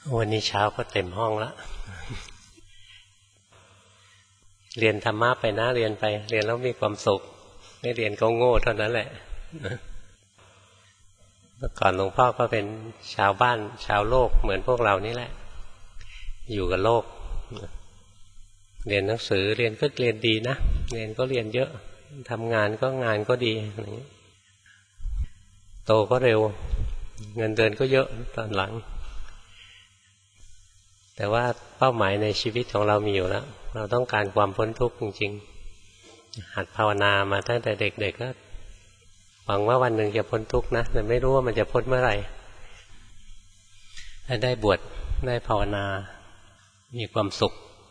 วันนี้เช้าก็เต็มห้องแล้วเรียนธรรมะไปนะเรียนไปเรียนแล้วมีความสุขไม่เรียนก็โง่เท่านั้นแหละเมื่อก่อนหลวงพ่อก็เป็นชาวบ้านชาวโลกเหมือนพวกเรานี่แหละอยู่กับโลกเรียนหนังสือเรียนก็เรียนดีนะเรียนก็เรียนเยอะทำงานก็ดีโตก็เร็วเงินเดือนก็เยอะตอนหลังแต่ว่าเป้าหมายในชีวิตของเรามีอยู่แล้วเราต้องการความพ้นทุกข์จริงๆหัดภาวนามาตั้งแต่เด็กๆก็หวังว่าวันหนึ่งจะพ้นทุกข์นะแต่ไม่รู้ว่ามันจะพ้นเมื่อไหร่ถ้าได้บวชได้ภาวนามีความสุข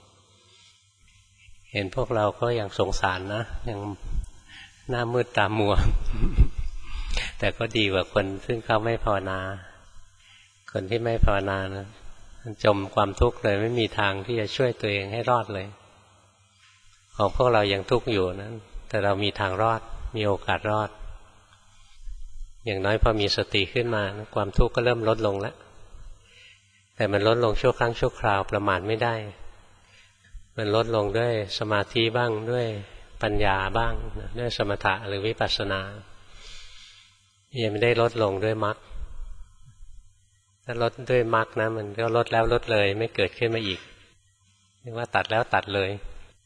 เห็นพวกเราก็ยังสงสารนะยังหน้ามืดตามัว แต่ก็ดีกว่าคนซึ่งเขาไม่ภาวนาคนที่ไม่ภาวนานะจมความทุกข์เลยไม่มีทางที่จะช่วยตัวเองให้รอดเลยของพวกเรายังทุกข์อยู่นะแต่เรามีทางรอดมีโอกาสรอดอย่างน้อยพอมีสติขึ้นมานะความทุกข์ก็เริ่มลดลงแล้วแต่มันลดลงชั่วครั้งชั่วคราวประมาทไม่ได้มันลดลงด้วยสมาธิบ้างด้วยปัญญาบ้างด้วยสมถะหรือวิปัสสนายังไม่ได้ลดลงด้วยมรรคถ้าลดด้วยมรรคนะมันก็ลดแล้วลดเลยไม่เกิดขึ้นมาอีกเรียกว่าตัดแล้วตัดเลย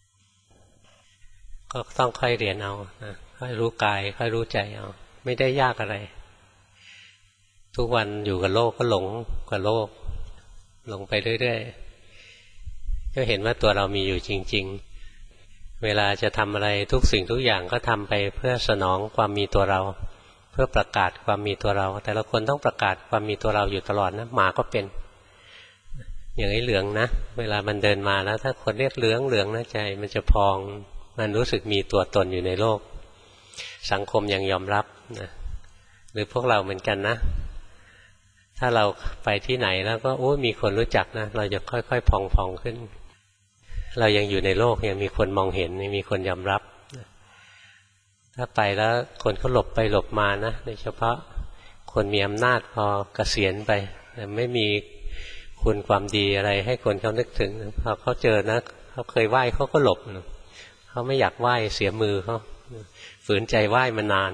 ก็ต้องค่อยเรียนเอานะค่อยรู้กายค่อยรู้ใจเอาไม่ได้ยากอะไรทุกวันอยู่กับโลกก็หลงกับโลกหลงไปเรื่อยๆก็เห็นว่าตัวเรามีอยู่จริงๆเวลาจะทำอะไรทุกสิ่งทุกอย่างก็ทำไปเพื่อสนองความมีตัวเราเพื่อประกาศความมีตัวเราแต่ละคนต้องประกาศความมีตัวเราอยู่ตลอดนะหมาก็เป็นอย่างไอ้เหลืองนะเวลามันเดินมาแล้วถ้าคนเรียกเหลืองเหลืองนะใจมันจะพองมันรู้สึกมีตัวตนอยู่ในโลกสังคมยังยอมรับนะหรือพวกเราเหมือนกันนะถ้าเราไปที่ไหนแล้วก็โอ้มีคนรู้จักนะเราจะค่อยๆพองขึ้นเรายังอยู่ในโลกยังมีคนมองเห็นมีคนยอมรับถ้าไปแล้วคนเขาหลบไปหลบมานะโดยเฉพาะคนมีอำนาจพอเกษียณไปแต่ไม่มีคุณความดีอะไรให้คนเขานึกถึงพอเขาเจอนะเขาเคยไหว้เขาก็หลบเขาไม่อยากไหว้เสียมือเขาฝืนใจไหว้มานาน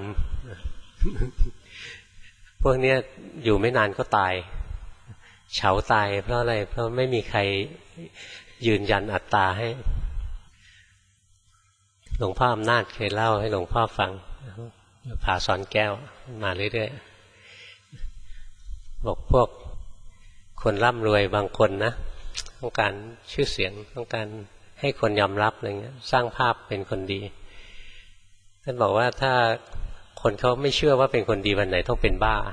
พวกนี้อยู่ไม่นานก็ตายเฉาตายเพราะอะไรเพราะไม่มีใครยืนยันอัตตาให้หลวงพ่ออำนาจเคยเล่าให้หลวงพ่อฟังผาสอนแก้วมาเรื่อยๆบอกพวกคนร่ำรวยบางคนนะต้องการชื่อเสียงต้องการให้คนยอมรับอะไรเงี้ยสร้างภาพเป็นคนดีท่านบอกว่าถ้าคนเขาไม่เชื่อว่าเป็นคนดีวันไหนต้องเป็นบ้า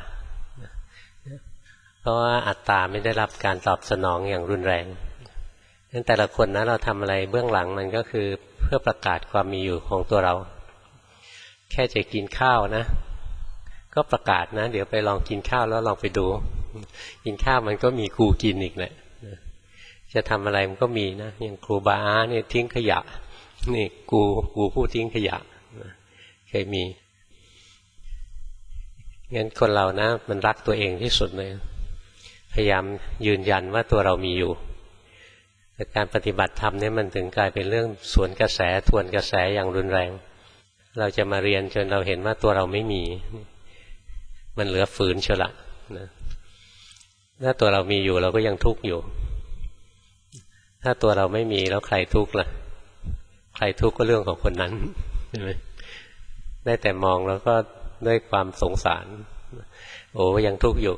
เพราะว่าอัตตาไม่ได้รับการตอบสนองอย่างรุนแรงงั้นแต่ละคนนะเราทำอะไรเบื้องหลังมันก็คือเพื่อประกาศความมีอยู่ของตัวเราแค่จะกินข้าวนะก็ประกาศนะเดี๋ยวไปลองกินข้าวแล้วลองไปดูกินข้าวมันก็มีกูกินอีกแหละจะทำอะไรมันก็มีนะอย่างครูบาอาเนี่ยทิ้งขยะนี่กูผู้ทิ้งขยะเคยมีงั้นคนเรานะมันรักตัวเองที่สุดเลยพยายามยืนยันว่าตัวเรามีอยู่แต่การปฏิบัติธรรมเนี่ยมันถึงกลายเป็นเรื่องสวนกระแสทวนกระแสอย่างรุนแรงเราจะมาเรียนจนเราเห็นว่าตัวเราไม่มีมันเหลือฝืนเชียวละนะถ้าตัวเรามีอยู่เราก็ยังทุกข์อยู่ถ้าตัวเราไม่มีแล้วใครทุกข์ล่ะใครทุกข์ก็เรื่องของคนนั้นใช่ไหมได้แต่มองแล้วก็ด้วยความสงสารโอ้ยังทุกข์อยู่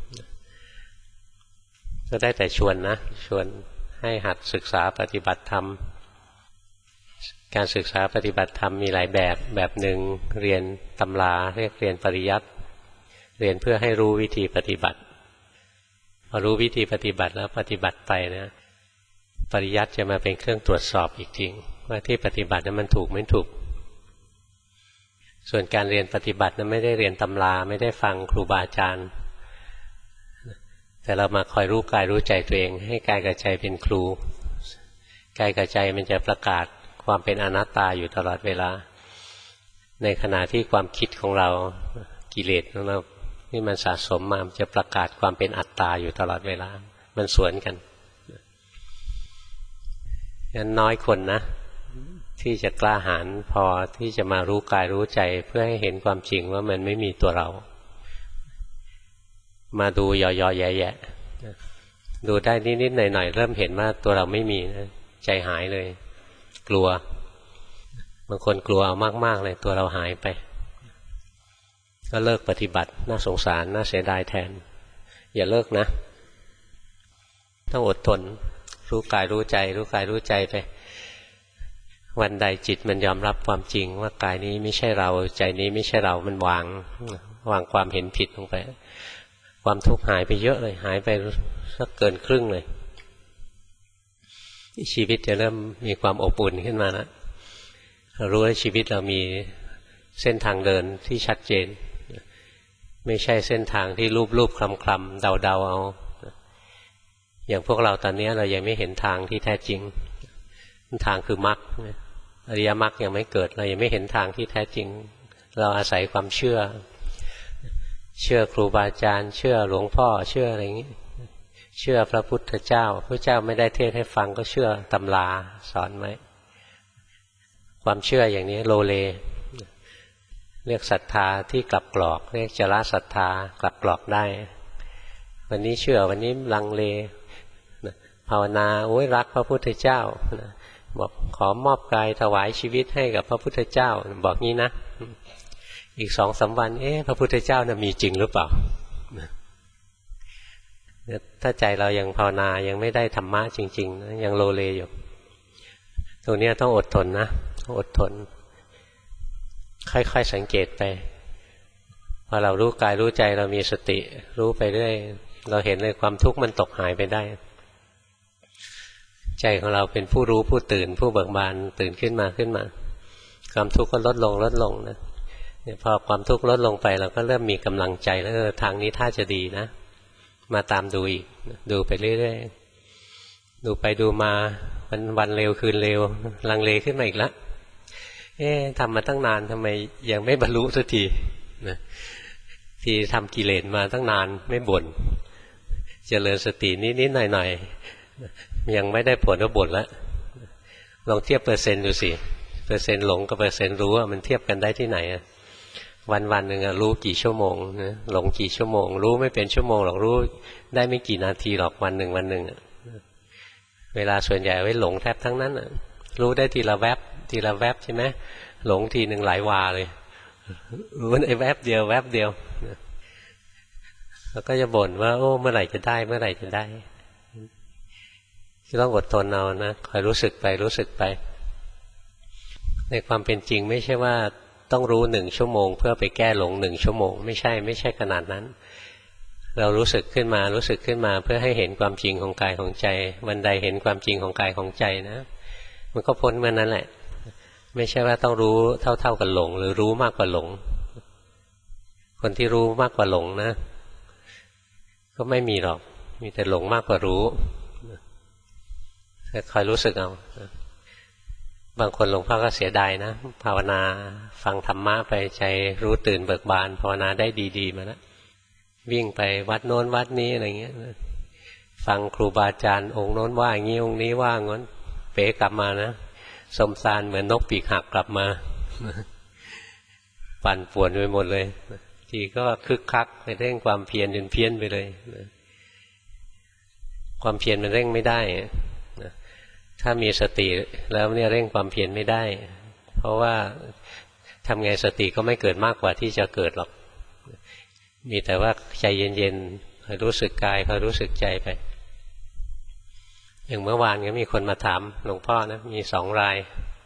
ก็ได้แต่ชวนนะชวนให้หัดศึกษาปฏิบัติธรรมการศึกษาปฏิบัติธรรมมีหลายแบบหนึ่งเรียนตำราเรียกเรียนปริยัติเรียนเพื่อให้รู้วิธีปฏิบัติพอรู้วิธีปฏิบัติแล้วปฏิบัติไปนะปริยัติจะมาเป็นเครื่องตรวจสอบอีกทีว่าที่ปฏิบัตินั้นมันถูกไม่ถูกส่วนการเรียนปฏิบัตินั้นไม่ได้เรียนตำราไม่ได้ฟังครูบาอาจารย์แต่เรามาคอยรู้กายรู้ใจตัวเองให้กายกับใจเป็นครูกายกับใจมันจะประกาศความเป็นอนัตตาอยู่ตลอดเวลาในขณะที่ความคิดของเรากิเลสของเราที่มันสะสมมามันจะประกาศความเป็นอัตตาอยู่ตลอดเวลามันสวนกันงั้นน้อยคนนะที่จะกล้าหาญพอที่จะมารู้กายรู้ใจเพื่อให้เห็นความจริงว่ามันไม่มีตัวเรามาดูย่อๆแย่ๆดูได้นิดๆหน่อยๆเริ่มเห็นว่าตัวเราไม่มีนะใจหายเลยกลัวบางคนกลัวเอามากๆเลยตัวเราหายไปก็เลิกปฏิบัติน่าสงสารน่าเสียดายแทนอย่าเลิกนะต้องอดทนรู้กายรู้ใจรู้กายรู้ใจไปวันใดจิตมันยอมรับความจริงว่ากายนี้ไม่ใช่เราใจนี้ไม่ใช่เรามันวางความเห็นผิดลงไปความทุกข์หายไปเยอะเลยหายไปสักเกินครึ่งเลยชีวิตจะเริ่มมีความอบอุ่นขึ้นมานะเรารู้ว่าชีวิตเรามีเส้นทางเดินที่ชัดเจนไม่ใช่เส้นทางที่รูปคลำๆเดาเอาอย่างพวกเราตอนนี้เรายังไม่เห็นทางที่แท้จริงทางคือมรรคอริยมรรคยังไม่เกิดเรายังไม่เห็นทางที่แท้จริงเราอาศัยความเชื่อครูบาอาจารย์เชื่อหลวงพ่อเชื่ออะไรอย่างนี้เชื่อพระพุทธเจ้าพระเจ้าไม่ได้เทศให้ฟังก็เชื่อตำราสอนไหมความเชื่ออย่างนี้โลเลเรียกศรัทธาที่กลับกรอกเรียกจละศรัทธากลับกรอกได้วันนี้เชื่อวันนี้ลังเลภาวนาโอ้ยรักพระพุทธเจ้าบอกขอมอบกายถวายชีวิตให้กับพระพุทธเจ้าบอกงี้นะอีก2-3 วันพระพุทธเจ้ามีจริงหรือเปล่าถ้าใจเรายังภาวนายังไม่ได้ธรรมะจริงๆยังโลเลอยู่ตรงนี้ต้องอดทนนะอดทนค่อยๆสังเกตไปพอเรารู้กายรู้ใจเรามีสติรู้ไปเรื่อยเราเห็นเลยความทุกข์มันตกหายไปได้ใจของเราเป็นผู้รู้ผู้ตื่นผู้เบิกบานตื่นขึ้นมาความทุกข์ก็ลดลงนะพอความทุกข์ลดลงไปเราก็เริ่มมีกำลังใจแล้วทางนี้ถ้าจะดีนะมาตามดูอีกดูไปเรื่อยๆดูไปดูมาวันเร็วคืนเร็วลังเลขึ้นมาอีกแล้วทำมาตั้งนานทำไมยังไม่บรรลุสักทีนะที่ทำกิเลสมาตั้งนานไม่บ่นเจริญสตินิดๆหน่อยๆยังไม่ได้ผลก็บ่นแล้วลองเทียบเปอร์เซ็นต์ดูสิเปอร์เซ็นต์หลงกับเปอร์เซ็นต์รู้มันเทียบกันได้ที่ไหนวันหนึ่งรู้กี่ชั่วโมงนะหลงกี่ชั่วโมงรู้ไม่เป็นชั่วโมงหรอกรู้ได้ไม่กี่นาทีหรอกวันหนึ่งเวลาส่วนใหญ่ไว้หลงแทบทั้งนั้นรู้ได้ทีละแวบใช่ไหมหลงทีหนึ่งหลายวาเลยรู้ไอ้แวบเดียวแล้วก็จะบ่นว่าโอ้เมื่อไหร่จะได้ต้องอดทนเอานะคอยรู้สึกไปในความเป็นจริงไม่ใช่ว่าต้องรู้1 ชั่วโมงเพื่อไปแก้หลง1 ชั่วโมงไม่ใช่ขนาดนั้นเรารู้สึกขึ้นมาเพื่อให้เห็นความจริงของกายของใจวันใดเห็นความจริงของกายของใจนะมันก็พ้นเมื่อนั้นแหละไม่ใช่ว่าต้องรู้เท่ากันหลงหรือรู้มากกว่าหลงคนที่รู้มากกว่าหลงนะก็ไม่มีหรอกมีแต่หลงมากกว่ารู้คอยรู้สึกเอาบางคนหลวงพ่อก็เสียดายนะภาวนาฟังธรรมะไปใจรู้ตื่นเบิกบานภาวนาได้ดีๆมาแล้ววิ่งไปวัดโน้นวัดนี้อะไรเงี้ยฟังครูบาอาจารย์องค์โน้นว่าอย่างนี้องค์นี้ว่างั้นเป๋กลับมานะสมสารเหมือนนกปีกหักกลับมาปั่นป่วนไปหมดเลยทีก็คึกคักไปเร่งความเพียรจนเพี้ยนไปเลยความเพียรมันเร่งไม่ได้ถ้ามีสติแล้วเนี่ยเร่งความเพียรไม่ได้เพราะว่าทำไงสติก็ไม่เกิดมากกว่าที่จะเกิดหรอกมีแต่ว่าใจเย็นๆคอยรู้สึกกายคอยรู้สึกใจไปอย่างเมื่อวานก็มีคนมาถามหลวงพ่อนะมี2 ราย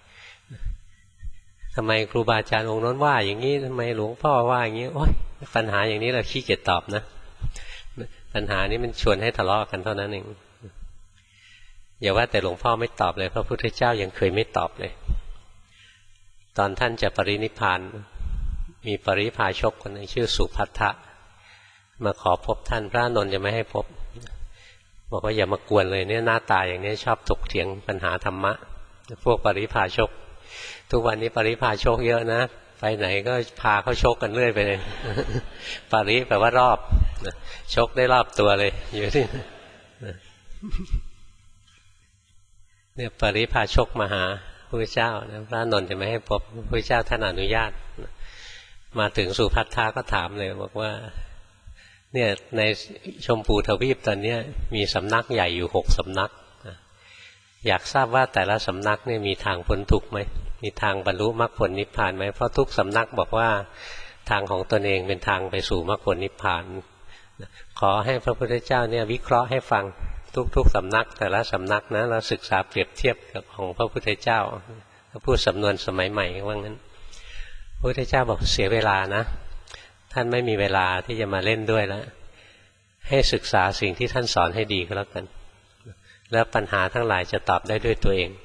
ทำไมครูบาอาจารย์องค์นั้นว่าอย่างนี้ทำไมหลวงพ่อว่าอย่างนี้โอ๊ยปัญหาอย่างนี้เราขี้เกียจตอบนะปัญหานี้มันชวนให้ทะเลาะกันเท่านั้นเองอย่าว่าแต่หลวงพ่อไม่ตอบเลยพระพุทธเจ้ายังเคยไม่ตอบเลยตอนท่านจะปรินิพพานมีปริพาชกคนหนึ่งชื่อสุภัททะมาขอพบท่านพระนนท์จะไม่ให้พบบอกว่าอย่ามากวนเลยเนี่ยหน้าตาอย่างนี้ชอบถกเถียงปัญหาธรรมะพวกปริพาชกทุกวันนี้ปริพาชกเยอะนะไปไหนก็พาเขาชกกันเรื่อยไปเลยปริแปลว่ารอบชกได้รอบตัวเลยอยู่ที่เนี่ยปริพาชกมาหาพระเจ้านะพระนนท์จะไม่ให้พบพระเจ้าท่านอนุญาตมาถึงสุภัททาก็ถามเลยบอกว่าเนี่ยในชมพูทวีปตอนนี้มีสำนักใหญ่อยู่6 สำนักอยากทราบว่าแต่ละสำนักเนี่ยมีทางพ้นทุกข์ไหมมีทางบรรลุมรรคผลนิพพานไหมเพราะทุกสำนักบอกว่าทางของตนเองเป็นทางไปสู่มรรคผลนิพพานขอให้พระพุทธเจ้าเนี่ยวิเคราะห์ให้ฟังทุกสำนักแต่ละสำนักนะเราศึกษาเปรียบเทียบกับของพระพุทธเจ้าพูดสำนวนสมัยใหม่ว่างั้นพระพุทธเจ้าบอกเสียเวลานะท่านไม่มีเวลาที่จะมาเล่นด้วยแล้วให้ศึกษาสิ่งที่ท่านสอนให้ดีก็แล้วกันแล้วปัญหาทั้งหลายจะตอบได้ด้วยตัวเอง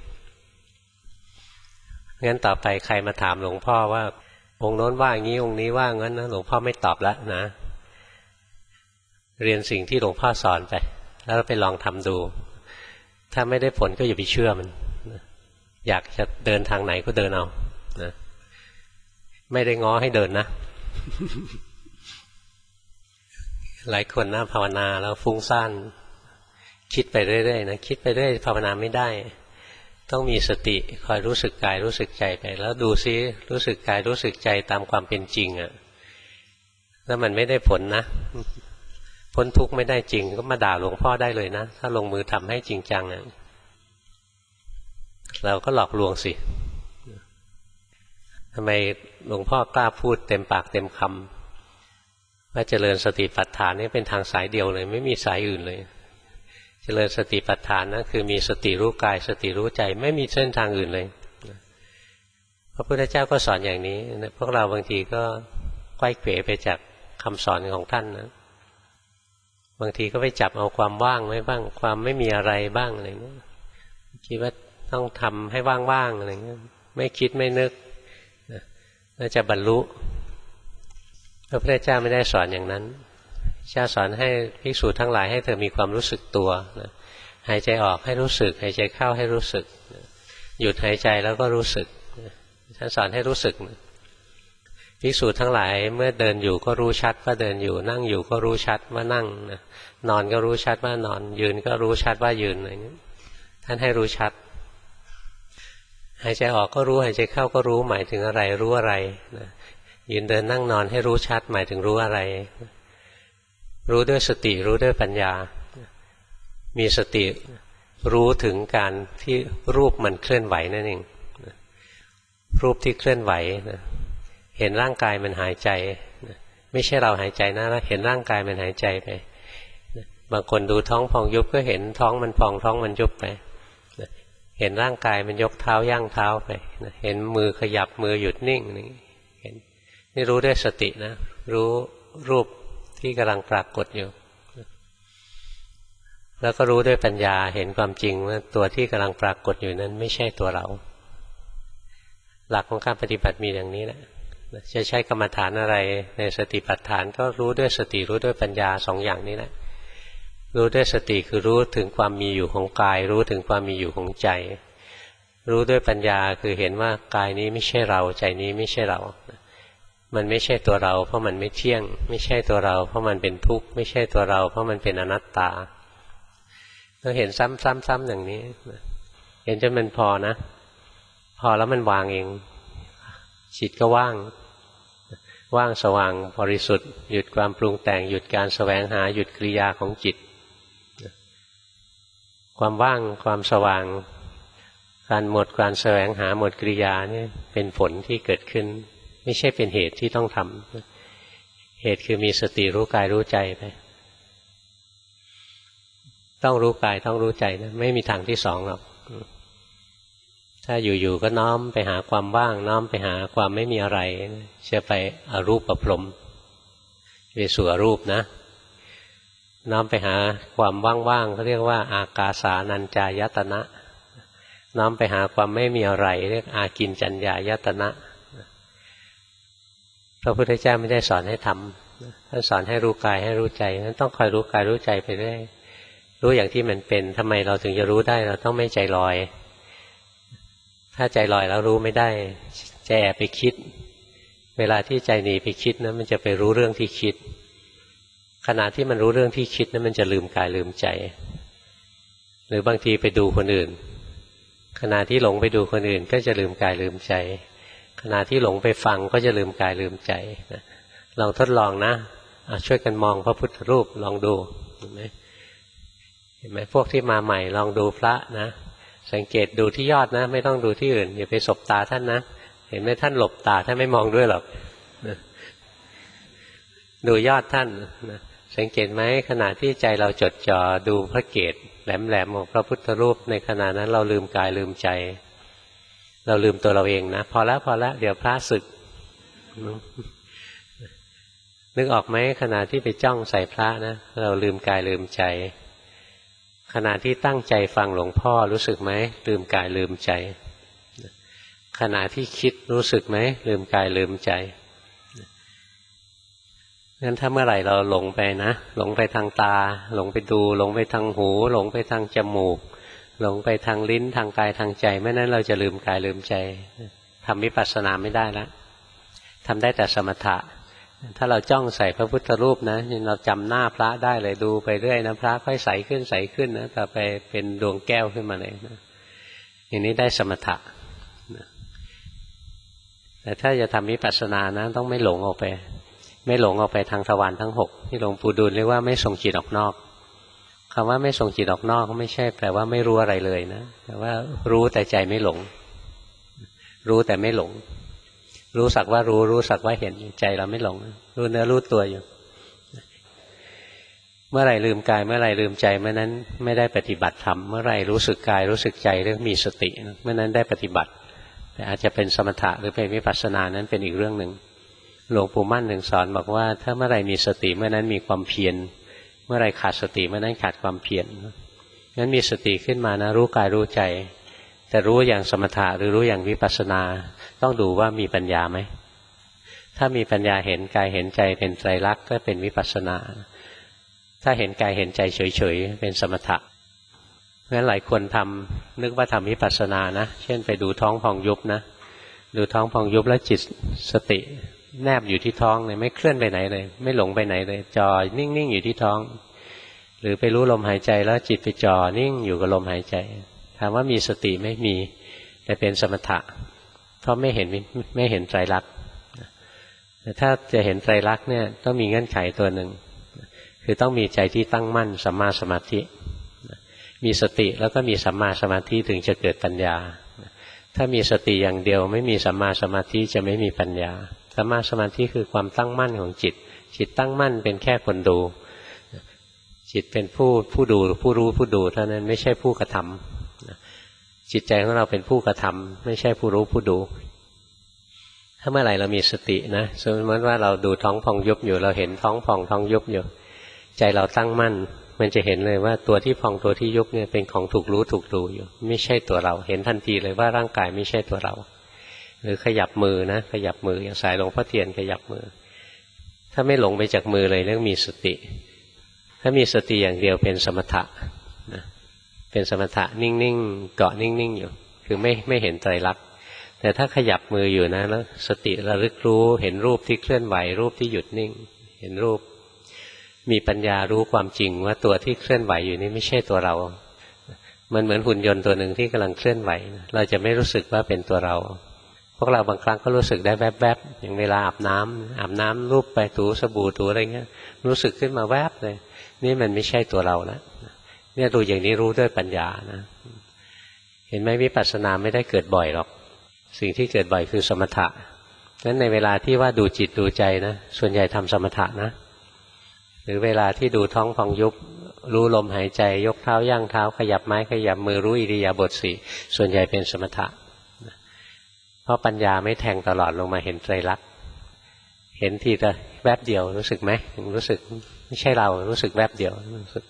งั้นต่อไปใครมาถามหลวงพ่อว่าองค์โน้นว่างี้องค์นี้ว่างั้นนะหลวงพ่อไม่ตอบแล้วนะเรียนสิ่งที่หลวงพ่อสอนไปแล้วไปลองทำดูถ้าไม่ได้ผลก็อย่าไปเชื่อมันอยากจะเดินทางไหนก็เดินเอานะไม่ได้ง้อให้เดินนะหลายคนนะภาวนาแล้วฟุ้งซ่านคิดไปเรื่อยๆนะคิดไปเรื่อยภาวนาไม่ได้ต้องมีสติคอยรู้สึกกายรู้สึกใจไปแล้วดูซิรู้สึกกายรู้สึกใจตามความเป็นจริงอ่ะแล้วมันไม่ได้ผลนะพ้นทุกข์ไม่ได้จริงก็มาด่าหลวงพ่อได้เลยนะถ้าลงมือทำให้จริงจังอ่ะเราก็หลอกลวงสิทำไมหลวงพ่อกล้าพูดเต็มปากเต็มคำว่าเจริญสติปัฏฐานนี่เป็นทางสายเดียวเลยไม่มีสายอื่นเลยเจริญสติปัฏฐานนะคือมีสติรู้กายสติรู้ใจไม่มีเส้นทางอื่นเลยพระพุทธเจ้าก็สอนอย่างนี้พวกเราบางทีก็ไขว้เขวไปจากคำสอนของท่านนะบางทีก็ไปจับเอาความว่างไว้บ้างความไม่มีอะไรบ้างอะไรเงี้ยคิดว่าต้องทำให้ว่างๆอะไรเงี้ยไม่คิดไม่นึกแล้วจะบรรลุพระพุทธเจ้าไม่ได้สอนอย่างนั้นเจ้าสอนให้ภิกษุทั้งหลายให้เธอมีความรู้สึกตัวนะหายใจออกให้รู้สึกหายใจเข้าให้รู้สึกหยุดหายใจแล้วก็รู้สึกท่านสอนให้รู้สึกภิกษุทั้งหลายเมื่อเดินอยู่ก็รู้ชัดว่าเดินอยู่นั่งอยู่ก็รู้ชัดว่านั่งนอนก็รู้ชัดว่านอนยืนก็รู้ชัดว่ายืนอะไรนี้ท่านให้รู้ชัดหายใจออกก็รู้หายใจเข้าก็รู้หมายถึงอะไรรู้อะไรยืนเดินนั่งนอนให้รู้ชัดหมายถึงรู้อะไรรู้ด้วยสติรู้ด้วยปัญญามีสติรู้ถึงการที่รูปมันเคลื่อนไหวนั่นเองรูปที่เคลื่อนไหวเห็นร่างกายมันหายใจไม่ใช่เราหายใจนะเห็นร่างกายมันหายใจไปบางคนดูท้องพองยุบก็เห็นท้องมันพองท้องมันยุบไปเห็นร่างกายมันยกเท้าย่างเท้าไปเห็นมือขยับมือหยุดนิ่งนี่รู้ด้วยสตินะรู้รูปที่กำลังปรากฏอยู่แล้วก็รู้ด้วยปัญญาเห็นความจริงว่าตัวที่กำลังปรากฏอยู่นั้นไม่ใช่ตัวเราหลักของการปฏิบัติมีอย่างนี้แหละจะใช้กรรมฐานอะไรในสติปัฏฐานก็รู้ด้วยสติรู้ด้วยปัญญาสองอย่างนี้แหละรู้ด้วยสติคือรู้ถึงความมีอยู่ของกายรู้ถึงความมีอยู่ของใจรู้ด้วยปัญญาคือเห็นว่ากายนี้ไม่ใช่เราใจนี้ไม่ใช่เรามันไม่ใช่ตัวเราเพราะมันไม่เที่ยงไม่ใช่ตัวเราเพราะมันเป็นทุกข์ไม่ใช่ตัวเราเพราะมันเป็นอนัตตาเราเห็นซ้ำๆอย่างนี้เห็นจนมันพอนะพอแล้วมันวางเองจิตก็ว่างสว่างบริสุทธิ์หยุดความปรุงแต่งหยุดการแสวงหาหยุดกิริยาของจิตความว่างความสว่างการหมดการแสวงหาหมดกิริยานี่เป็นผลที่เกิดขึ้นไม่ใช่เป็นเหตุที่ต้องทำเหตุคือมีสติรู้กายรู้ใจไปต้องรู้กายต้องรู้ใจนะไม่มีทางที่สองหรอกถ้าอยู่ๆก็น้อมไปหาความว่างน้อมไปหาความไม่มีอะไรจะไปอรูปพรหมไปสู่อรูปนะน้อมไปหาความว่างๆเขาเรียกว่าอากาสานัญจายตนะน้อมไปหาความไม่มีอะไรเรียกอากินจัญญายตนะพระพุทธเจ้าไม่ได้สอนให้ทำท่านสอนให้รู้กายให้รู้ใจนั้นต้องคอยรู้กายรู้ใจไปเรื่อยรู้อย่างที่มันเป็นทำไมเราถึงจะรู้ได้เราต้องไม่ใจลอยถ้าใจลอยแล้วรู้ไม่ได้ใจแอบไปคิดเวลาที่ใจหนีไปคิดนะมันจะไปรู้เรื่องที่คิดขณะที่มันรู้เรื่องที่คิดนะมันจะลืมกายลืมใจรือบางทีไปดูคนอื่นขณะที่หลงไปดูคนอื่นก็จะลืมกายลืมใจขณะที่หลงไปฟังก็จะลืมกายลืมใจลองทดลองนะช่วยกันมองพระพุทธรูปลองดูเห็นไหมพวกที่มาใหม่ลองดูพระนะสังเกตดูที่ยอดนะไม่ต้องดูที่อื่นอย่าไปสบตาท่านนะเห็นไหมท่านหลบตาท่านไม่มองด้วยหรอกดูยอดท่านนะสังเกตไหมขณะที่ใจเราจดจ่อดูพระเกศแหลมๆของพระพุทธรูปในขณะนั้นเราลืมกายลืมใจเราลืมตัวเราเองนะพอแล้วเดี๋ยวพระสึกนึกออกไหมขณะที่ไปจ้องใส่พระนะเราลืมกายลืมใจขณะที่ตั้งใจฟังหลวงพ่อรู้สึกไหมลืมกายลืมใจขณะที่คิดรู้สึกไหมลืมกายลืมใจงั้นถ้าเมื่อไหร่เราหลงไปนะหลงไปทางตาหลงไปดูหลงไปทางหูหลงไปทางจมูกหลงไปทางลิ้นทางกายทางใจไม่นั้นเราจะลืมกายลืมใจทำวิปัสสนาไม่ได้แล้วทำได้แต่สมถะถ้าเราจ้องใส่พระพุทธรูปนะเราจำหน้าพระได้เลยดูไปเรื่อยนะพระค่อยใสขึ้นนะต่อไปเป็นดวงแก้วขึ้นมาเลยนะอย่างนี้ได้สมถะแต่ถ้าจะทำวิปัสสนานะต้องไม่หลงออกไปทางทวารทั้ง6ที่หลวงปู่ดูลเรียกว่าไม่ส่งจิตออกนอกคำว่าไม่ส่งจิตออกนอกก็ไม่ใช่แปลว่าไม่รู้อะไรเลยนะแต่ว่ารู้แต่ใจไม่หลงรู้แต่ไม่หลงรู้สักว่ารู้สักว่าเห็นใจเราไม่หลงรู้เนื้อรู้ตัวอยู่เมื่อไหร่ลืมกายเมื่อไหร่ลืมใจเมื่อนั้นไม่ได้ปฏิบัติธรรมเมื่อไหร่รู้สึกกายรู้สึกใจเรื่องมีสติเมื่อนั้นได้ปฏิบัติแต่อาจจะเป็นสมถะหรือเป็นวิปัสสนานั้นเป็นอีกเรื่องหนึ่งหลวงปู่มั่นหนึ่งสอนบอกว่าถ้าเมื่อไหร่มีสติเมื่อนั้นมีความเพียรเมื่อไหร่ขาดสติเมื่อนั้นขาดความเพียรงั้นมีสติขึ้นมานะรู้กายรู้ใจแต่รู้อย่างสมถะหรือรู้อย่างวิปัสสนาต้องดูว่ามีปัญญาไหมถ้ามีปัญญาเห็นกายเห็นใจเป็นไตรลักษณ์ก็เป็นวิปัสสนาถ้าเห็นกายเห็นใจเฉยๆเป็นสมถะงั้นหลายคนนึกว่าทำวิปัสสนานะเช่นไปดูท้องพองยุบนะดูท้องพองยุบแล้วจิตสติแนบอยู่ที่ท้องเลยไม่เคลื่อนไปไหนเลยไม่หลงไปไหนเลยจอนิ่งๆอยู่ที่ท้องหรือไปรู้ลมหายใจแล้วจิตไปจ่อนิ่งอยู่กับลมหายใจถามว่ามีสติไม่มีแต่เป็นสมถะเพราะไม่เห็นไตรลักษณ์แต่ถ้าจะเห็นไตรลักษณ์เนี่ยต้องมีเงื่อนไขตัวหนึ่งคือต้องมีใจที่ตั้งมั่นสัมมาสมาธิมีสติแล้วก็มีสัมมาสมาธิถึงจะเกิดปัญญาถ้ามีสติอย่างเดียวไม่มีสัมมาสมาธิจะไม่มีปัญญาสัมมาสมาธิคือความตั้งมั่นของจิตจิตตั้งมั่นเป็นแค่คนดูจิตเป็นผู้ดูผู้รู้ผู้ดูเท่านั้นไม่ใช่ผู้กระทำจิตใจของเราเป็นผู้กระทำไม่ใช่ผู้รู้ผู้ดูถ้าเมื่อไหร่เรามีสตินะสมมติว่าเราดูท้องพองยุบอยู่เราเห็นท้องพองท้องยุบอยู่ใจเราตั้งมั่นมันจะเห็นเลยว่าตัวที่พองตัวที่ยุบเนี่ยเป็นของถูกรู้ถูกดูอยู่ไม่ใช่ตัวเราเห็นทันทีเลยว่าร่างกายไม่ใช่ตัวเราหรือขยับมือนะขยับมืออย่างสายหลวงพ่อเทียนขยับมือถ้าไม่หลงไปจากมือเลยเรื่องมีสติถ้ามีสติอย่างเดียวเป็นสมถะนะเป็นสมถะนิ่งๆเกาะนิ่งๆอยู่คือไม่เห็นไตรลักษณ์แต่ถ้าขยับมืออยู่นะแล้วสติระลึกรู้เห็นรูปที่เคลื่อนไหวรูปที่หยุดนิ่งเห็นรูปมีปัญญารู้ความจริงว่าตัวที่เคลื่อนไหวอยู่นี่ไม่ใช่ตัวเรามันเหมือนหุ่นยนต์ตัวหนึ่งที่กำลังเคลื่อนไหวเราจะไม่รู้สึกว่าเป็นตัวเราพวกเราบางครั้งก็รู้สึกได้แวบๆอย่างเวลาอาบน้ำรูปไปถูสบู่ถูอะไรเงี้ยรู้สึกขึ้นมาแวบเลยนี่มันไม่ใช่ตัวเราแล้วเนี่ยดูอย่างนี้รู้ด้วยปัญญานะเห็นไหมวิปัสสนาไม่ได้เกิดบ่อยหรอกสิ่งที่เกิดบ่อยคือสมถะงั้นในเวลาที่ว่าดูจิตดูใจนะส่วนใหญ่ทำสมถะนะหรือเวลาที่ดูท้องพองยุบรู้ลมหายใจยกเท้าย่างเท้าขยับไม้ขยับมือรู้อิริยาบถสี่ส่วนใหญ่เป็นสมถะเพราะปัญญาไม่แทงตลอดลงมาเห็นไตรลักษณ์เห็นทีละแวบเดียวรู้สึกไหมรู้สึกไม่ใช่เรารู้สึกแวบเดียวรู้สึก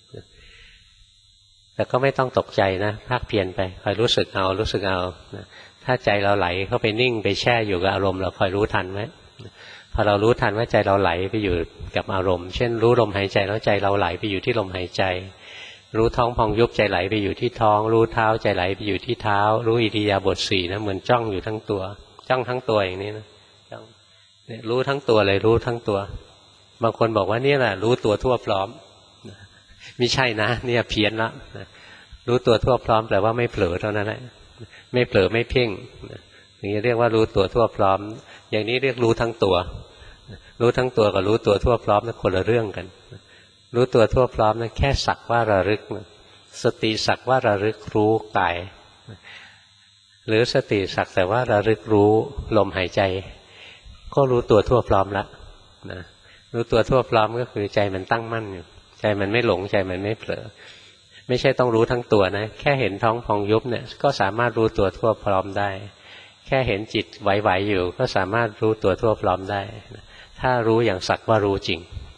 แต่ก็ไม่ต้องตกใจนะภาคเพียรไปคอยรู้สึกเอาถ้าใจเราไหลเข้าไปนิ่งไปแช่อยู่กับอารมณ์เราคอยรู้ทันไหมพอเรารู้ทันว่าใจเราไหลไปอยู่กับอารมณ์เช่นรู้ลมหายใจแล้วใจเราไหลไปอยู่ที่ลมหายใจรู้ท้องพองยุบใจไหลไปอยู่ที่ท้องรู้เท้าใจไหลไปอยู่ที่เท้ารู้อิริยาบถสี่นะเหมือนจ้องอยู่ทั้งตัวจ้องทั้งตัวอย่างนี้นะจ้องเนี่ยรู้ทั้งตัวเลยรู้ทั้งตัวบางคนบอกว่านี่แหละรู้ตัวทั่วพร้อมไม่ใช่นะเนี่ยเพี้ยนละรู้ตัวทั่วพร้อมแปลว่าไม่เผลอเท่านั้นแหละไม่เผลอไม่เพ่งอย่างนี้เรียกว่ารู้ตัวทั่วพร้อมอย่างนี้เรียกรู้ทั้งตัวรู้ทั้งตัวกับรู้ตัวทั่วพร้อมนั้นคนละเรื่องกันรู้ตัวทั่วพร้อมนั้นแค่สักว่าระลึกสติสักว่าระลึกรู้กายหรือสติสักแต่ว่าระลึกรู้ลมหายใจก็รู้ตัวทั่วพร้อมแล้วนะรู้ตัวทั่วพร้อมก็คือใจมันตั้งมั่นอยู่ใจมันไม่หลงใจมันไม่เผลอไม่ใช่ต้องรู้ทั้งตัวนะแค่เห็นท้องพองยุบเนี่ยก็สามารถรู้ตัวทั่วพร้อมได้แค่เห็นจิตไหวๆอยู่ก็สามารถรู้ตัวทั่วพร้อมได้ถ้ารู้อย่างสักว่ารู้จริง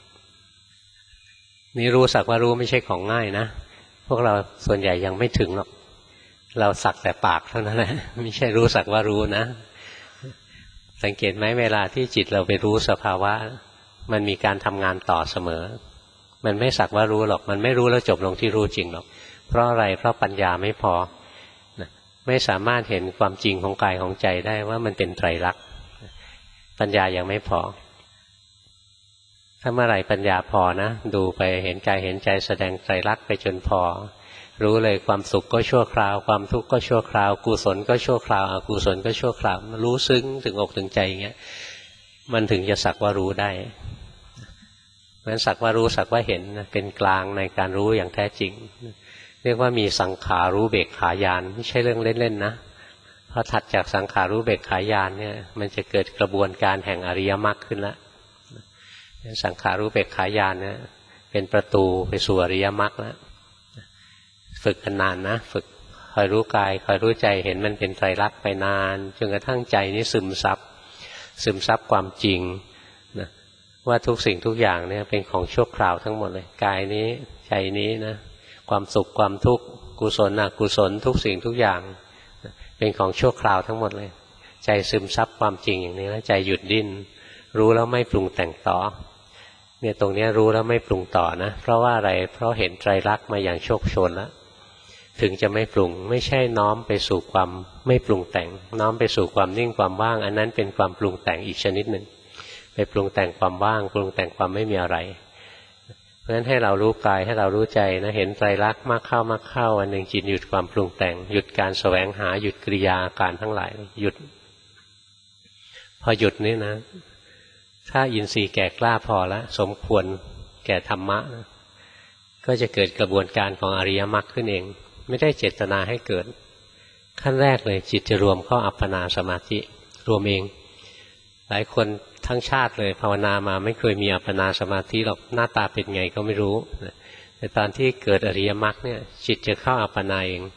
นี่รู้สักว่ารู้ไม่ใช่ของง่ายนะพวกเราส่วนใหญ่ยังไม่ถึงหรอกเราสักแต่ปากเท่านั้นแหละไม่ใช่รู้สักว่ารู้นะสังเกตไหมเวลาที่จิตเราไปรู้สภาวะมันมีการทำงานต่อเสมอมันไม่สักว่ารู้หรอกมันไม่รู้แล้วจบลงที่รู้จริงหรอกเพราะอะไรเพราะปัญญาไม่พอไม่สามารถเห็นความจริงของกายของใจได้ว่ามันเป็นไตรลักษณ์ปัญญายังไม่พอถ้าเมื่อไหร่ปัญญาพอนะดูไปเห็นกายเห็นใจแสดงไตรลักษณ์ไปจนพอรู้เลยความสุขก็ชั่วคราวความทุกข์ก็ชั่วคราวกุศลก็ชั่วคราวอกุศลก็ชั่วคราวรู้ซึ้งถึงอกถึงใจอย่างเงี้ยมันถึงจะสักว่ารู้ได้งั้นสักว่ารู้สักว่าเห็นเป็นกลางในการรู้อย่างแท้จริงเรียกว่ามีสังขารู้เบกขาญาณไม่ใช่เรื่องเล่นๆนะพอถัดจากสังขารู้เบกขาญาณเนี่ยมันจะเกิดกระบวนการแห่งอริยมรรคขึ้นแล้วสังขารู้เบกขาญาณเนี่ยเป็นประตูไปสู่อริยมรรคแล้วฝึกกันนานนะฝึกคอยรู้กายคอยรู้ใจเห็นมันเป็นไตรลักษณ์ไปนานจนกระทั่งใจนี้ซึมซับความจริงนะว่าทุกสิ่งทุกอย่างเนี่ยเป็นของชั่วคราวทั้งหมดเลยกายนี้ใจนี้นะความสุขความทุกข์กุศลอกุศลทุกสิ่งทุกอย่างเป็นของชั่วคราวทั้งหมดเลยใจซึมซับความจริงอย่างนี้แล้วใจหยุดดิ้นรู้แล้วไม่ปรุงแต่งต่อเนี่ยตรงนี้รู้แล้วไม่ปรุงต่อนะเพราะว่าอะไรเพราะเห็นไตรลักษณ์มาอย่างโชคโชนแล้วถึงจะไม่ปรุงไม่ใช่น้อมไปสู่ความไม่ปรุงแต่งน้อมไปสู่ความนิ่งความว่างอันนั้นเป็นความปรุงแต่งอีกชนิดหนึ่งไปปรุงแต่งความว่างปรุงแต่งความไม่มีอะไรเพราะฉะนั้นให้เรารู้กายให้เรารู้ใจนะเห็นไตรลักษณ์มากเข้าอันหนึ่งจิตหยุดความปรุงแต่งหยุดการแสวงหาหยุดกิริยาการทั้งหลายหยุดพอหยุดนี่นะถ้าอินทรีย์แก่กล้าพอแล้วสมควรแก่ธรรมะนะก็จะเกิดกระบวนการของอริยมรรคขึ้นเองไม่ได้เจตนาให้เกิดขั้นแรกเลยจิตจะรวมเข้าอัปปนาสมาธิรวมเองหลายคนทั้งชาติเลยภาวนามาไม่เคยมีอัปปนาสมาธิหรอกหน้าตาเป็นไงก็ไม่รู้แต่ตอนที่เกิดอริยมรรคเนี่ยจิตจะเข้าอัปปนาเอง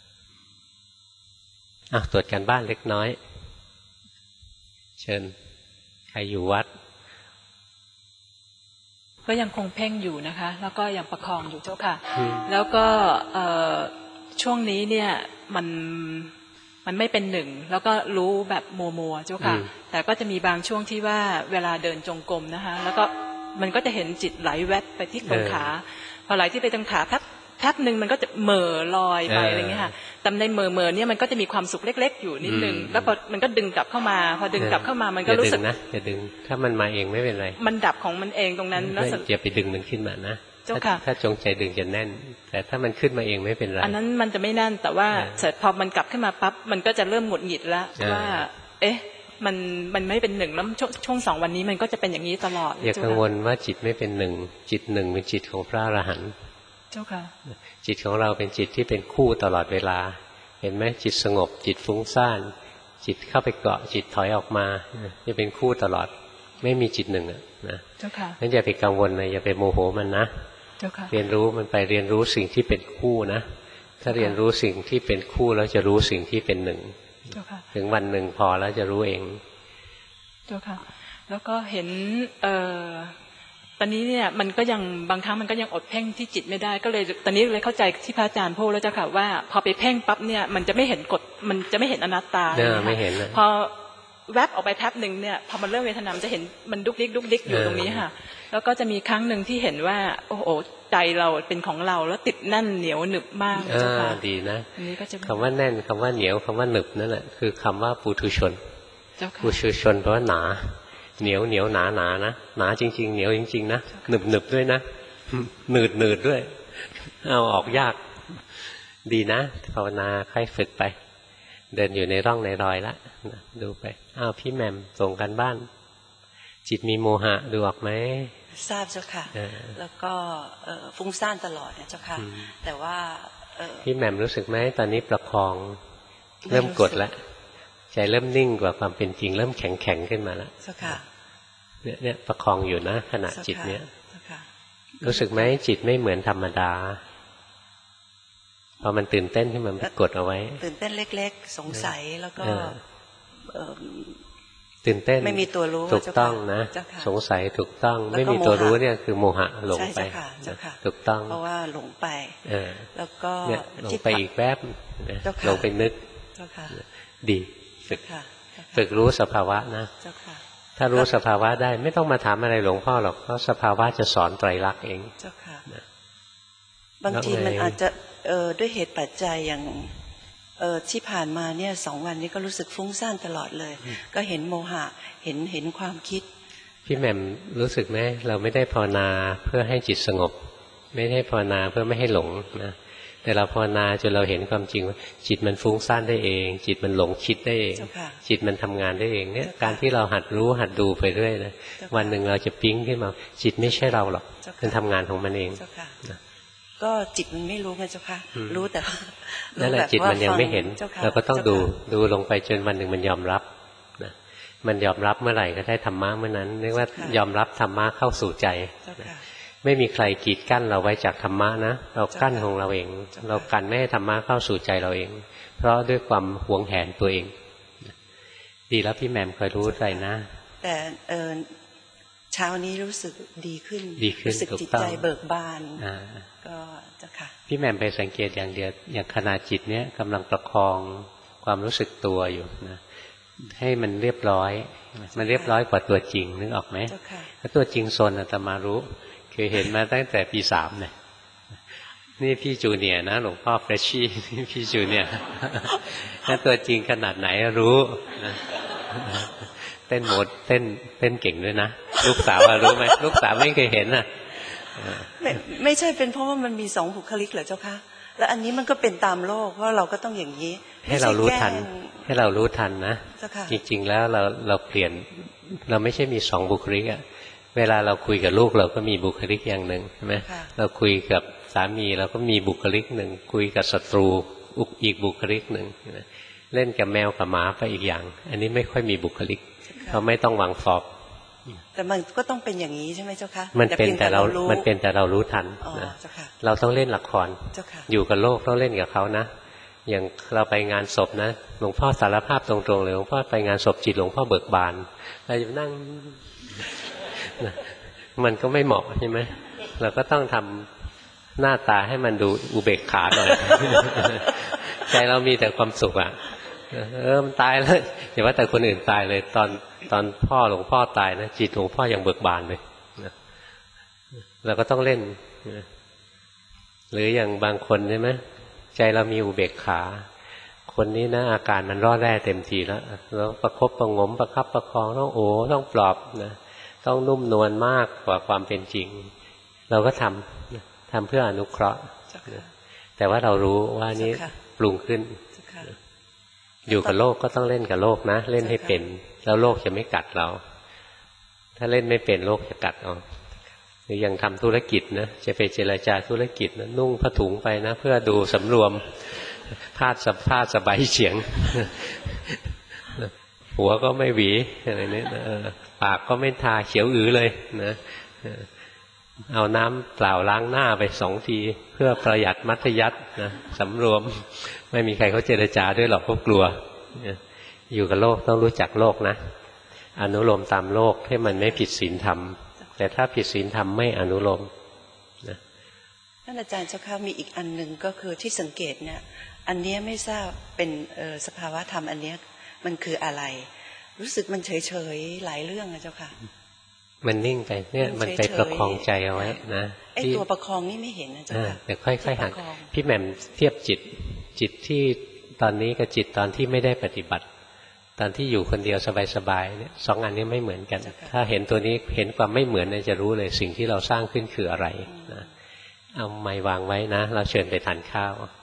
ตรวจการบ้านเล็กน้อยเชิญใครอยู่วัดก็ยังคงเพ่งอยู่นะคะแล้วก็ยังประคองอยู่เจ้าค่ะแล้วก็ช่วงนี้เนี่ยมันไม่เป็นหนึ่งแล้วก็รู้แบบมัวเจ้าค่ะแต่ก็จะมีบางช่วงที่ว่าเวลาเดินจงกรมนะคะแล้วก็มันก็จะเห็นจิตไหลแวบไปที่ตรงขาพอไหลที่ไปตรงขาแป๊บนึงมันก็จะเหม่อลอยไปอะไรเงี้ยค่ะแต่ในเหม่อเนี่ยมันก็จะมีความสุขเล็กๆอยู่นิดนึงแล้วพอมันก็ดึงกลับเข้ามาพอดึงกลับเข้ามามันก็รู้สึกนะอย่าดึงถ้ามันมาเองไม่เป็นไรมันดับของมันเองตรงนั้นแล้วอย่าไปดึงมันขึ้นมานะเจ้าค่ะถ้าจงใจดึงจะแน่นแต่ถ้ามันขึ้นมาเองไม่เป็นไรอันนั้นมันจะไม่แน่นแต่ว่าเสร็จพอมันกลับขึ้นมาปั๊บมันก็จะเริ่มหงุดหงิดแล้วว่าเอ๊ะมันไม่เป็นหนึ่งแล้วช่วง2 วันนี้มันก็จะเป็นอย่างนี้ตลอดอย่ากังวลว่าจิตไม่เป็นหนึ่งจิตหนึ่งเป็นจิตของพระอรหันต์เจ้าค่ะจิตของเราเป็นจิตที่เป็นคู่ตลอดเวลาเห็นไหมจิตสงบจิตฟุ้งซ่านจิตเข้าไปเกาะจิตถอยออกมาจะเป็นคู่ตลอดไม่มีจิตหนึ่งนะเจ้าค่ะงั้นอย่าไปกังวลเลยอย่าไปโมโหมันนะเจ้าค่ะเรียนรู้มันไปเรียนรู้สิ่งที่เป็นคู่นะถ้าเรียนรู้สิ่งที่เป็นคู่แล้วจะรู้สิ่งที่เป็นหนึ่งถึงวันหนึ่งพอแล้วจะรู้เองเจ้าค่ะแล้วก็เห็นตอนนี้เนี่ยมันก็ยังบางครั้งมันก็ยังอดเพ่งที่จิตไม่ได้ก็เลยตอนนี้เลยเข้าใจที่พระอาจารย์พูดแล้วเจ้าค่ะว่าพอไปเพ่งปั๊บเนี่ยมันจะไม่เห็นกฎมันจะไม่เห็นอนัตตาไม่เห็นพอแวบออกไปแป๊บนึงเนี่ยพอมันเริ่มเวทนามันจะเห็นมันดุกดิกอยู่ตรงนี้ค่ะแล้วก็จะมีครั้งหนึ่งที่เห็นว่าโอ้โหใจเราเป็นของเราแล้วติดแน่นเหนียวหนึบมากเจ้าค่ะดีนะอันนี้ก็จะคำว่าแน่นคำว่าเหนียวคำว่าหนึบนั่นแหละคือคำว่าปุถุชนปุถุชนแปลว่าหนาเหนียวหนานะหนาจริงๆเหนียวจริงๆนะหนึบด้วยนะหนืดด้วยเอาออกยากดีนะภาวนาค่อยฝึกไปเดินอยู่ในร่องในรอยละดูไปอ้าวพี่แหม่มส่งกันบ้านจิตมีโมหะดูออกไหมทราบเจ้าค่ะแล้วก็ฟุ้งซ่านตลอดเนี่ยเจ้าค่ะแต่ว่าพี่แหม่มรู้สึกไหมตอนนี้ประคองเริ่มกดแล้วใจเริ่มนิ่งกว่าความเป็นจริงเริ่มแข็งแข็งขึ้นมาแล้วเจ้าค่ะเนี่ยประคองอยู่นะขณะจิตเนี้ยรู้สึกไหมจิตไม่เหมือนธรรมดาพอมันตื่นเต้นขึ้นมันกดเอาไว้ตื่นเต้นเล็กๆสงสัยแล้วก็ตื่นเต้นไม่มีตัวรู้ถูกต้องนะสงสัยถูกต้องไม่มีตัวรู้เนี่ยคือโมหะหลงไปถูกต้องเพราะว่าหลงไปแล้วก็หลงไปอีกแวบหลงไปนึกดีฝึกรู้สภาวะนะถ้ารู้สภาวะได้ไม่ต้องมาถามอะไรหลวงพ่อหรอกเพราะสภาวะจะสอนไตรลักษณ์เองบางทีมันอาจจะด้วยเหตุปัจจัยอย่างที่ผ่านมาเนี่ย2 วันนี้ก็รู้สึกฟุ้งซ่านตลอดเลยก็เห็นโมหะเห็นความคิดพี่แหม่มรู้สึกไหมเราไม่ได้ภาวนาเพื่อให้จิตสงบไม่ได้ภาวนาเพื่อไม่ให้หลงนะแต่เราภาวนาจนเราเห็นความจริงว่าจิตมันฟุ้งซ่านได้เองจิตมันหลงคิดได้เองจิตมันทำงานได้เองเนี่ยการที่เราหัดรู้หัดดูไปเรื่อยนะวันหนึ่งเราจะปิ๊งขึ้นมาจิตไม่ใช่เราหรอกมันทำงานของมันเองก็จิตมันไม่รู้ไงเจ้าค่ะรู้แต่นั่นแหละจิตมันยังไม่เห็นเราก็ต้องดูลงไปจนวันหนึ่งมันยอมรับนะมันยอมรับเมื่อไหร่ก็ได้ธรรมะเมื่อนั้นเรียกว่ายอมรับธรรมะเข้าสู่ใจไม่มีใครกีดกั้นเราไว้จากธรรมะนะเรากั้นของเราเองเรากันไม่ให้ธรรมะเข้าสู่ใจเราเองเพราะด้วยความหวงแหนตัวเองดีแล้วพี่แหม่มเคยรู้ใจนะแต่เช้านี้รู้สึกดีขึ้นรู้สึกจิตใจเบิกบานก็จะค่ะพี่แหม่มไปสังเกตอย่างเดียวอย่างขณะจิตเนี้ยกำลังประคองความรู้สึกตัวอยู่นะให้มันเรียบร้อยมันเรียบร้อยกว่าตัวจริงนึกออกไหมถ้าตัวจริงโซนอาตมารู้เคยเห็นมาตั้งแต่ปี3เนี่ยนี่พี่จูเนียร์นะหลวงพ่อเฟรชชี่พี่จูเนียร์ถ้าตัวจริงขนาดไหนรู้นะเต้นหมดเต้นเก่งด้วยนะลูกสาวรู้ไหมลูกสาวไม่เคยเห็นน่ะไม่ใช่เป็นเพราะว่ามันมี2 บุคลิกเหรอเจ้าคะแล้วอันนี้มันก็เป็นตามโลกเพราะเราก็ต้องอย่างนี้ให้เรารู้ทันให้เรารู้ทันนะจริงๆแล้วเราเปลี่ยนเราไม่ใช่มี2 บุคลิกอะเวลาเราคุยกับลูกเราก็มีบุคลิกอย่างหนึ่งใช่ไหมเราคุยกับสามีเราก็มีบุคลิกหนึ่งคุยกับศัตรูอีกบุคลิกหนึ่งเล่นกับแมวกับหมาไปอีกอย่างอันนี้ไม่ค่อยมีบุคลิกเขาไม่ต้องวางฟอบแต่มันก็ต้องเป็นอย่างนี้ใช่ไหมเจ้าคะมันเป็นแต่เรารู้ทันนะเราต้องเล่นละครอยู่กับโลกต้องเล่นกับเขานะอย่างเราไปงานศพนะหลวงพ่อสารภาพตรงๆเลยหลวงพ่อไปงานศพจิตหลวงพ่อเบิกบานเราจะนั่งมันก็ไม่เหมาะใช่ไหมเราก็ต้องทำหน้าตาให้มันดูอุเบกขาหน่อยใจเรามีแต่ความสุขอ่ะมันตายแล้วอย่าว่าแต่คนอื่นตายเลยตอนพ่อหลวงพ่อตายนะจิตหลวงพ่อยังเบิกบานเลยเราก็ต้องเล่นหรืออย่างบางคนใช่ไหมใจเรามีอุเบกขาคนนี้นะอาการมันร่อแร่เต็มทีแล้วประคบประงมประคับประคองต้องปลอบนะต้องนุ่มนวลมากกว่าความเป็นจริงเราก็ทำเพื่ออนุเคราะห์แต่ว่าเรารู้ว่านี้ปรุงขึ้นอยู่กับโลกก็ต้องเล่นกับโลกนะเล่นให้เป็นแล้วโลกจะไม่กัดเราถ้าเล่นไม่เป็นโลกจะกัดเอาหรือยังทำธุรกิจนะจะไปเจรจาธุรกิจนะนุ่งผ้าถุงไปนะเพื่อดูสำรวมผ้าสบายเฉียงหัวก็ไม่หวีอะไรเนี่ยปากก็ไม่ทาเขียวอื้อเลยนะเอาน้ำเปล่าล้างหน้าไป2 ทีเพื่อประหยัดมัธยัสถ์นะสำรวมไม่มีใครเขาเจรจาด้วยหรอกเขากลัวอยู่กับโลกต้องรู้จักโลกนะอนุโลมตามโลกให้มันไม่ผิดศีลธรรมแต่ถ้าผิดศีลธรรมไม่อนุโลมนะท่านอาจารย์เจ้าค่ะมีอีกอันหนึ่งก็คือที่สังเกตเนี่ยอันนี้ไม่ทราบเป็นสภาวะธรรมอันนี้มันคืออะไรรู้สึกมันเฉยๆหลายเรื่องนะเจ้าค่ะมันนิ่งไปเนี่ยมันไปประคองใจเอาไว้นะไอ้ตัวประคองนี่ไม่เห็นนะเจ้าค่ะแต่ค่อยๆหันพี่แหม่มเทียบจิตที่ตอนนี้กับจิตตอนที่ไม่ได้ปฏิบัติตอนที่อยู่คนเดียวสบายๆเนี่ย2 อันนี้ไม่เหมือนกันถ้าเห็นตัวนี้เห็นความไม่เหมือนเนี่ยจะรู้เลยสิ่งที่เราสร้างขึ้นคืออะไรนะเอาไม้วางไว้นะเราเชิญไปทานข้าว